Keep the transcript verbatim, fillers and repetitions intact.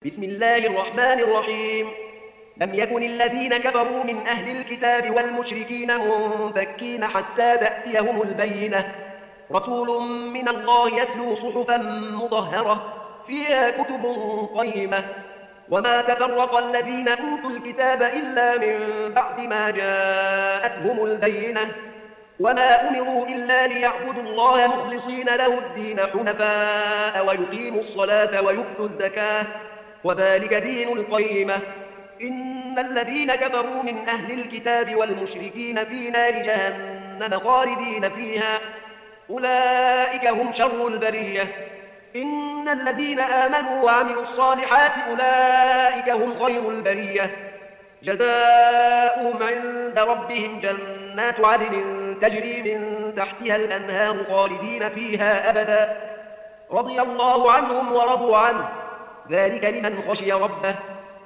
بسم الله الرحمن الرحيم. لم يكن الذين كفروا من أهل الكتاب والمشركين منفكين حتى تأتيهم البينة، رسول من الله يتلو صحفا مطهرة فيها كتب قيمة. وما تفرق الذين أوتوا الكتاب إلا من بعد ما جاءتهم البينة، وما أمروا إلا ليعبدوا الله مخلصين له الدين حنفاء ويقيموا الصلاة ويؤتوا الزكاة وذلك دين القيمة. إن الذين كفروا من أهل الكتاب والمشركين في نار جهنم خالدين فيها، أولئك هم شر البرية. إن الذين آمنوا وعملوا الصالحات أولئك هم خير البرية، جزاؤهم عند ربهم جنات عدن تجري من تحتها الأنهار خالدين فيها أبدا، رضي الله عنهم ورضوا عنه، ذلك لمن خشي ربه.